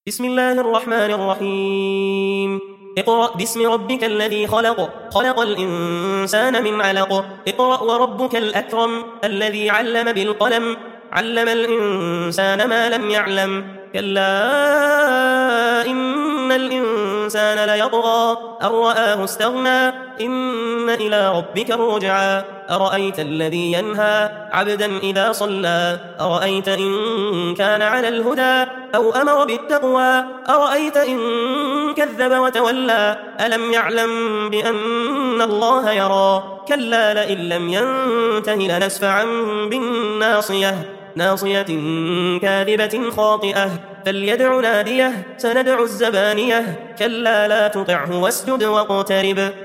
بسم الله الرحمن الرحيم. اقرأ باسم ربك الذي خلق، خلق الإنسان من علق. اقرأ وربك الأكرم الذي علم بالقلم، علم الإنسان ما لم يعلم. كلا إن الإنسان ليطغى أن رآه استغنى، إن إلى ربك الرجعى. أرأيت الذي ينهى عبدا إذا صلى، أرأيت إن كان على الهدى أو أمر بالتقوى، أرأيت إن كذب وتولى. ألم يعلم بأن الله يرى. كلا لئن لم ينته لنسفعا بالناصية، ناصية كاذبة خاطئة. فليدع ناديه، سندع الزبانية. كلا لا تطعه واسجد واقترب.